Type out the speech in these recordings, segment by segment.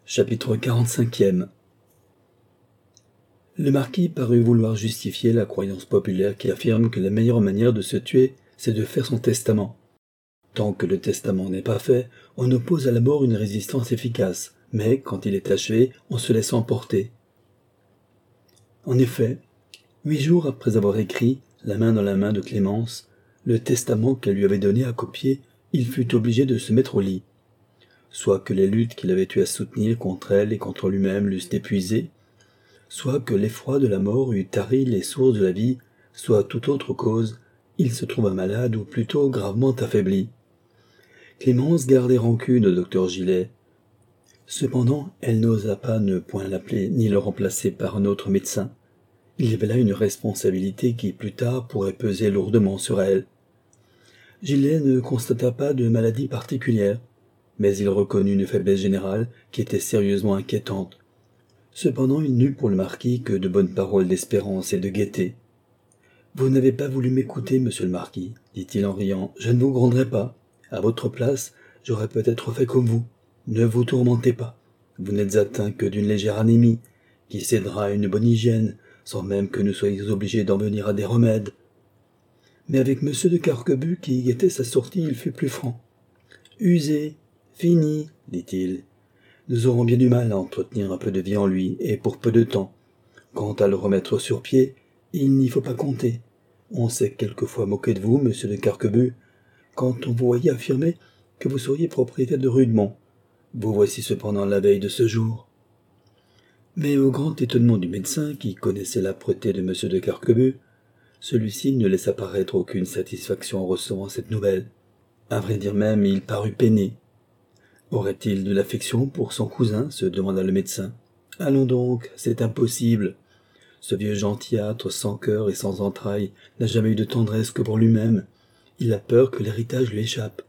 Chapitre 45e. Le marquis parut vouloir justifier la croyance populaire qui affirme que la meilleure manière de se tuer, c'est de faire son testament. Tant que le testament n'est pas fait, on oppose à la mort une résistance efficace, mais quand il est achevé, on se laisse emporter. En effet, 8 jours après avoir écrit, la main dans la main de Clémence, le testament qu'elle lui avait donné à copier, il fut obligé de se mettre au lit. Soit que les luttes qu'il avait eu à soutenir contre elle et contre lui-même l'eussent épuisé, soit que l'effroi de la mort eût tari les sources de la vie, soit toute autre cause, il se trouva malade ou plutôt gravement affaibli. Clémence gardait rancune au docteur Gillet. Cependant, elle n'osa pas ne point l'appeler ni le remplacer par un autre médecin. Il y avait là une responsabilité qui plus tard pourrait peser lourdement sur elle. Gillet ne constata pas de maladie particulière, mais il reconnut une faiblesse générale qui était sérieusement inquiétante. Cependant, il n'eut pour le marquis que de bonnes paroles d'espérance et de gaieté. « Vous n'avez pas voulu m'écouter, monsieur le marquis, dit-il en riant. Je ne vous gronderai pas. À votre place, j'aurais peut-être fait comme vous. Ne vous tourmentez pas. Vous n'êtes atteint que d'une légère anémie, qui cédera à une bonne hygiène, sans même que nous soyez obligés d'en venir à des remèdes. » Mais avec monsieur de Carquebus, qui guettait sa sortie, il fut plus franc. « Usé, fini, dit-il. Nous aurons bien du mal à entretenir un peu de vie en lui, et pour peu de temps. Quant à le remettre sur pied, il n'y faut pas compter. On s'est quelquefois moqué de vous, monsieur de Carquebus, quand on vous voyait affirmer que vous seriez propriétaire de Rudemont. Vous voici cependant la veille de ce jour. » Mais au grand étonnement du médecin, qui connaissait l'âpreté de monsieur de Carquebus, celui-ci ne laissa paraître aucune satisfaction en recevant cette nouvelle. À vrai dire même, il parut peiné. Aurait-il de l'affection pour son cousin, se demanda le médecin. Allons donc, c'est impossible. Ce vieux gentillâtre, sans cœur et sans entrailles, n'a jamais eu de tendresse que pour lui-même. Il a peur que l'héritage lui échappe.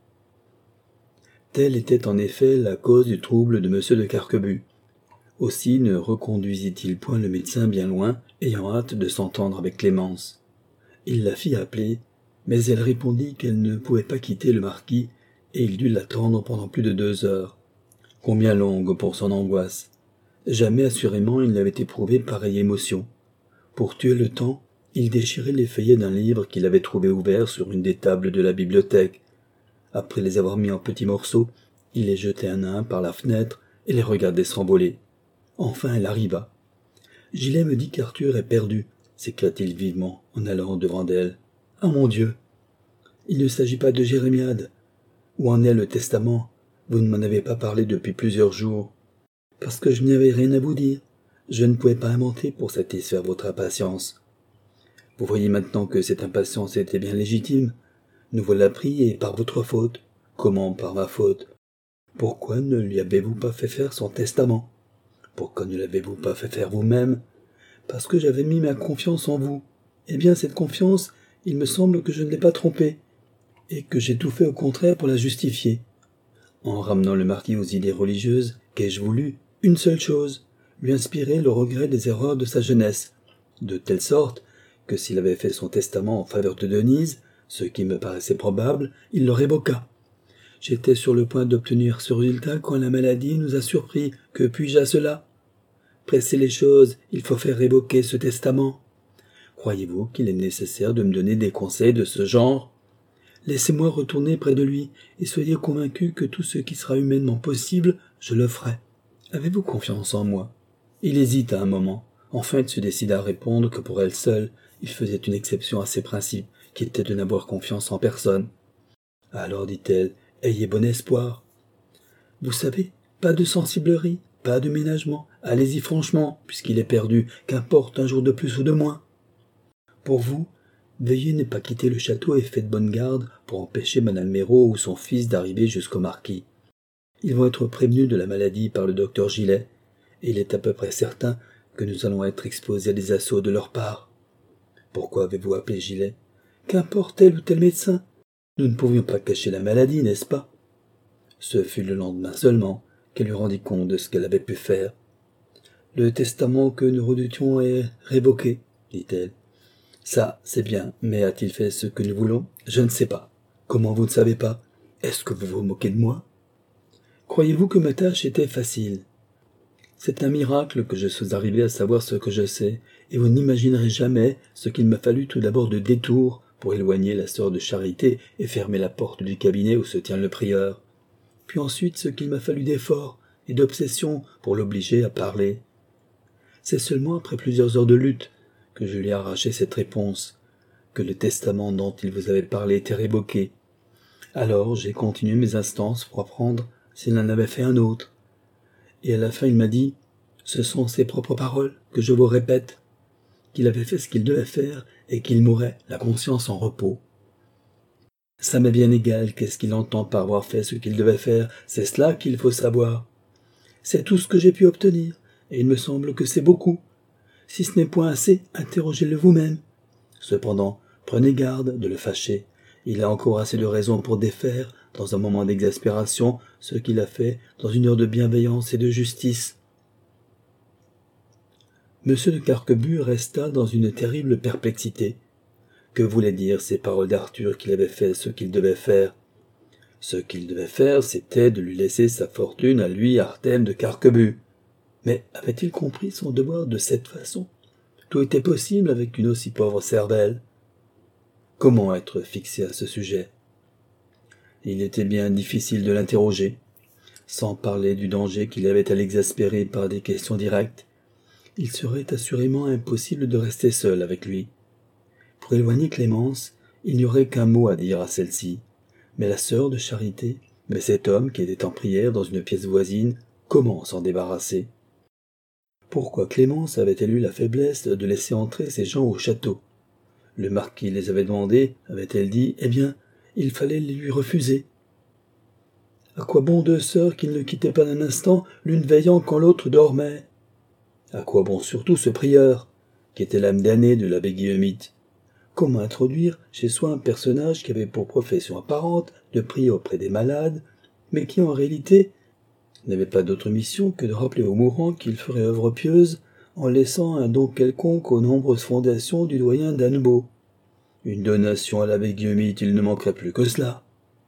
Telle était en effet la cause du trouble de monsieur de Carquebus. Aussi ne reconduisit-il point le médecin bien loin, ayant hâte de s'entendre avec Clémence. Il la fit appeler, mais elle répondit qu'elle ne pouvait pas quitter le marquis, et il dut l'attendre pendant plus de 2 heures. Combien longue pour son angoisse. Jamais assurément il n'avait éprouvé pareille émotion. Pour tuer le temps, il déchirait les feuillets d'un livre qu'il avait trouvé ouvert sur une des tables de la bibliothèque. Après les avoir mis en petits morceaux, il les jetait un à un par la fenêtre et les regardait s'envoler. Enfin elle arriva. « Gillet me dit qu'Arthur est perdu, » s'écria-t-il vivement en allant devant d'elle. « Ah mon Dieu! Il ne s'agit pas de Jérémiade. Où en est le testament? Vous ne m'en avez pas parlé depuis plusieurs jours. » « Parce que je n'avais rien à vous dire. Je ne pouvais pas inventer pour satisfaire votre impatience. » « Vous voyez maintenant que cette impatience était bien légitime. Nous voilà pris et par votre faute. » « Comment par ma faute? Pourquoi ne lui avez-vous pas fait faire son testament? Pourquoi ne l'avez-vous pas fait faire vous-même? Parce que j'avais mis ma confiance en vous. Eh bien, cette confiance, il me semble que je ne l'ai pas trompée, et que j'ai tout fait au contraire pour la justifier. En ramenant le marquis aux idées religieuses, qu'ai-je voulu? Une seule chose, lui inspirer le regret des erreurs de sa jeunesse, de telle sorte que s'il avait fait son testament en faveur de Denise, ce qui me paraissait probable, il le révoqua. J'étais sur le point d'obtenir ce résultat quand la maladie nous a surpris. Que puis-je à cela? Presser les choses, il faut faire révoquer ce testament. Croyez-vous qu'il est nécessaire de me donner des conseils de ce genre? Laissez-moi retourner près de lui, et soyez convaincu que tout ce qui sera humainement possible, je le ferai. Avez-vous confiance en moi? » Il hésita un moment. Enfin il se décida à répondre que pour elle seule, il faisait une exception à ses principes, qui était de n'avoir confiance en personne. « Alors, dit-elle, ayez bon espoir. Vous savez, pas de sensiblerie, pas de ménagement. Allez-y franchement, puisqu'il est perdu, qu'importe un jour de plus ou de moins. Pour vous, veuillez ne pas quitter le château et faites bonne garde pour empêcher madame Méraud ou son fils d'arriver jusqu'au marquis. Ils vont être prévenus de la maladie par le docteur Gillet, et il est à peu près certain que nous allons être exposés à des assauts de leur part. Pourquoi avez-vous appelé Gillet? Qu'importe tel ou tel médecin. Nous ne pouvions pas cacher la maladie, n'est-ce pas? Ce fut le lendemain seulement qu'elle lui rendit compte de ce qu'elle avait pu faire. Le testament que nous redoutions est révoqué, dit-elle. Ça, c'est bien, mais a-t-il fait ce que nous voulons? Je ne sais pas. Comment vous ne savez pas? Est-ce que vous vous moquez de moi? Croyez-vous que ma tâche était facile? C'est un miracle que je sois arrivé à savoir ce que je sais, et vous n'imaginerez jamais ce qu'il m'a fallu tout d'abord de détour pour éloigner la sœur de Charité et fermer la porte du cabinet où se tient le prieur. Puis ensuite ce qu'il m'a fallu d'efforts et d'obsession pour l'obliger à parler. C'est seulement après plusieurs heures de lutte que je lui ai arraché cette réponse, que le testament dont il vous avait parlé était révoqué. Alors j'ai continué mes instances pour apprendre s'il en avait fait un autre. Et à la fin il m'a dit, ce sont ses propres paroles que je vous répète, qu'il avait fait ce qu'il devait faire et qu'il mourait, la conscience en repos. Ça m'est bien égal qu'est-ce qu'il entend par avoir fait ce qu'il devait faire, c'est cela qu'il faut savoir. C'est tout ce que j'ai pu obtenir, et il me semble que c'est beaucoup. Si ce n'est point assez, interrogez-le vous-même. Cependant, prenez garde de le fâcher. Il a encore assez de raisons pour défaire, dans un moment d'exaspération, ce qu'il a fait dans une heure de bienveillance et de justice. Monsieur de Carquebue resta dans une terrible perplexité. Que voulaient dire ces paroles d'Arthur qu'il avait fait ce qu'il devait faire? Ce qu'il devait faire, c'était de lui laisser sa fortune à lui, Arthème de Carquebue. Mais avait-il compris son devoir de cette façon? Tout était possible avec une aussi pauvre cervelle. Comment être fixé à ce sujet? Il était bien difficile de l'interroger, sans parler du danger qu'il avait à l'exaspérer par des questions directes. Il serait assurément impossible de rester seul avec lui. Pour éloigner Clémence, il n'y aurait qu'un mot à dire à celle-ci. Mais la sœur de Charité, mais cet homme qui était en prière dans une pièce voisine, comment s'en débarrasser? Pourquoi Clémence avait-elle eu la faiblesse de laisser entrer ces gens au château? Le marquis les avait demandés, avait-elle dit, eh bien, il fallait les lui refuser. À quoi bon deux sœurs qui ne le quittaient pas un instant, l'une veillant quand l'autre dormait? À quoi bon surtout ce prieur, qui était l'âme damnée de l'abbé Guillemite? Comment introduire chez soi un personnage qui avait pour profession apparente de prier auprès des malades, mais qui en réalité n'avait pas d'autre mission que de rappeler aux mourants qu'il ferait œuvre pieuse en laissant un don quelconque aux nombreuses fondations du doyen d'Annebault. Une donation à l'abbé Guillemite, il ne manquerait plus que cela.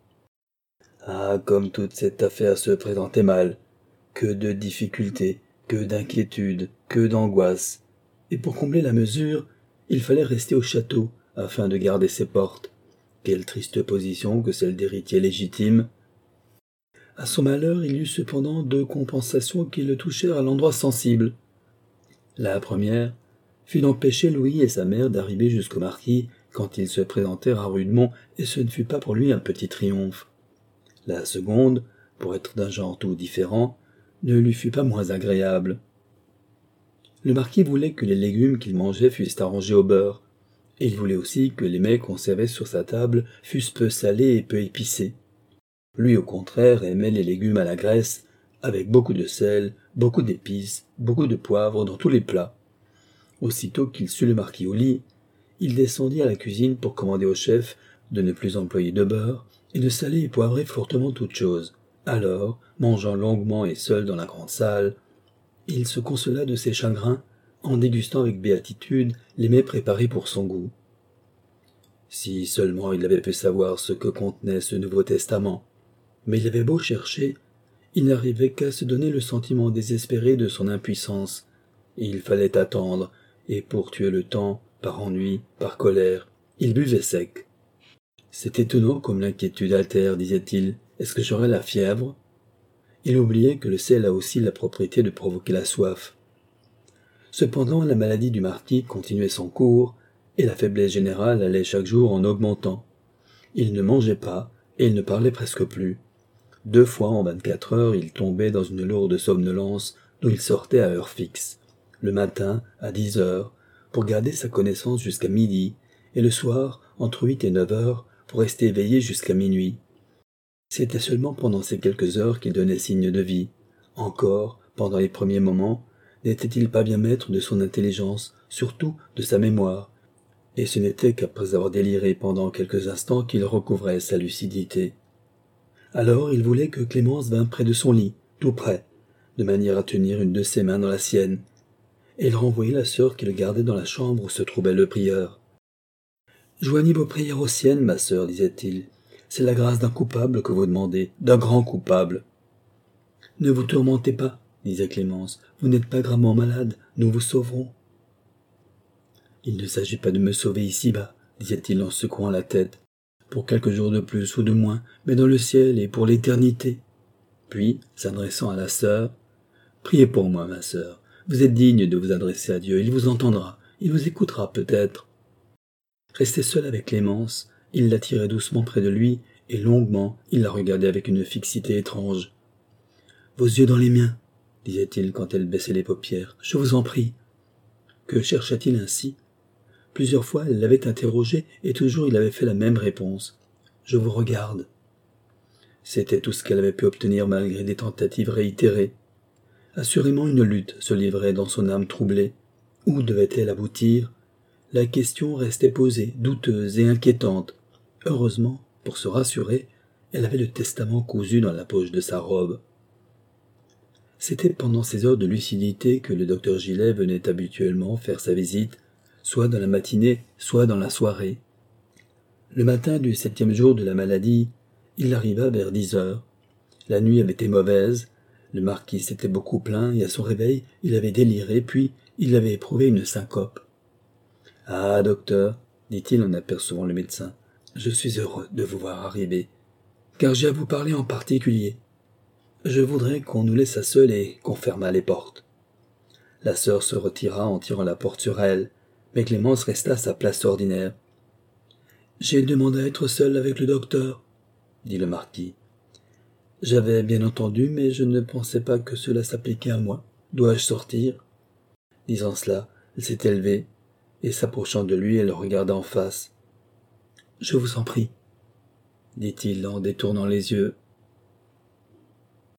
Ah, comme toute cette affaire se présentait mal, que de difficultés, que d'inquiétudes, que d'angoisses. Et pour combler la mesure, il fallait rester au château, afin de garder ses portes. Quelle triste position que celle d'héritier légitime. À son malheur, il y eut cependant deux compensations qui le touchèrent à l'endroit sensible. La première fut d'empêcher Louis et sa mère d'arriver jusqu'au marquis quand ils se présentèrent à Rudemont, et ce ne fut pas pour lui un petit triomphe. La seconde, pour être d'un genre tout différent, ne lui fut pas moins agréable. Le marquis voulait que les légumes qu'il mangeait fussent arrangés au beurre, et il voulait aussi que les mets qu'on servait sur sa table fussent peu salés et peu épicés. Lui, au contraire, aimait les légumes à la graisse, avec beaucoup de sel, beaucoup d'épices, beaucoup de poivre dans tous les plats. Aussitôt qu'il sut le marquis au lit, il descendit à la cuisine pour commander au chef de ne plus employer de beurre et de saler et poivrer fortement toutes choses. Alors, mangeant longuement et seul dans la grande salle, il se consola de ses chagrins en dégustant avec béatitude les mets préparés pour son goût. Si seulement il avait pu savoir ce que contenait ce Nouveau Testament, mais il avait beau chercher, il n'arrivait qu'à se donner le sentiment désespéré de son impuissance. Il fallait attendre, et pour tuer le temps, par ennui, par colère, il buvait sec. C'est étonnant comme l'inquiétude altère, disait-il. Est-ce que j'aurai la fièvre? Il oubliait que le sel a aussi la propriété de provoquer la soif. Cependant, la maladie du marquis continuait son cours, et la faiblesse générale allait chaque jour en augmentant. Il ne mangeait pas, et il ne parlait presque plus. 2 fois en 24 heures, il tombait dans une lourde somnolence d'où il sortait à heure fixe, le matin à 10 heures, pour garder sa connaissance jusqu'à midi, et le soir entre 8 et 9 heures, pour rester éveillé jusqu'à minuit. C'était seulement pendant ces quelques heures qu'il donnait signe de vie. Encore, pendant les premiers moments, n'était-il pas bien maître de son intelligence, surtout de sa mémoire, et ce n'était qu'après avoir déliré pendant quelques instants qu'il recouvrait sa lucidité. Alors il voulait que Clémence vînt près de son lit, tout près, de manière à tenir une de ses mains dans la sienne, et il renvoyait la sœur qui le gardait dans la chambre où se trouvait le prieur. « Joignez vos prières aux siennes, ma sœur, disait-il. C'est la grâce d'un coupable que vous demandez, d'un grand coupable. Ne vous tourmentez pas, disait Clémence. Vous n'êtes pas gravement malade, nous vous sauverons. Il ne s'agit pas de me sauver ici-bas, disait-il en secouant la tête. Pour quelques jours de plus ou de moins, mais dans le ciel et pour l'éternité. Puis, s'adressant à la sœur, « Priez pour moi, ma sœur. Vous êtes digne de vous adresser à Dieu. Il vous entendra. Il vous écoutera peut-être. » Resté seul avec Clémence, il l'attirait doucement près de lui, et longuement, il la regardait avec une fixité étrange. « Vos yeux dans les miens, » disait-il quand elle baissait les paupières. « Je vous en prie. » Que cherchait-il ainsi? Plusieurs fois, elle l'avait interrogé, et toujours il avait fait la même réponse. « Je vous regarde. » C'était tout ce qu'elle avait pu obtenir malgré des tentatives réitérées. Assurément une lutte se livrait dans son âme troublée. Où devait-elle aboutir? La question restait posée, douteuse et inquiétante. Heureusement, pour se rassurer, elle avait le testament cousu dans la poche de sa robe. C'était pendant ces heures de lucidité que le docteur Gillet venait habituellement faire sa visite, soit dans la matinée, soit dans la soirée. Le matin du 7e jour de la maladie, il arriva vers 10 heures. La nuit avait été mauvaise, le marquis s'était beaucoup plaint et à son réveil, il avait déliré, puis il avait éprouvé une syncope. « Ah, docteur, dit-il en apercevant le médecin, je suis heureux de vous voir arriver, car j'ai à vous parler en particulier. Je voudrais qu'on nous laissât seuls et qu'on fermât les portes. » La sœur se retira en tirant la porte sur elle, mais Clémence resta à sa place ordinaire. « J'ai demandé à être seul avec le docteur, » dit le marquis. « J'avais bien entendu, mais je ne pensais pas que cela s'appliquait à moi. Dois-je sortir ?» Disant cela, elle s'était levée, et s'approchant de lui, elle le regarda en face. « Je vous en prie, » dit-il en détournant les yeux.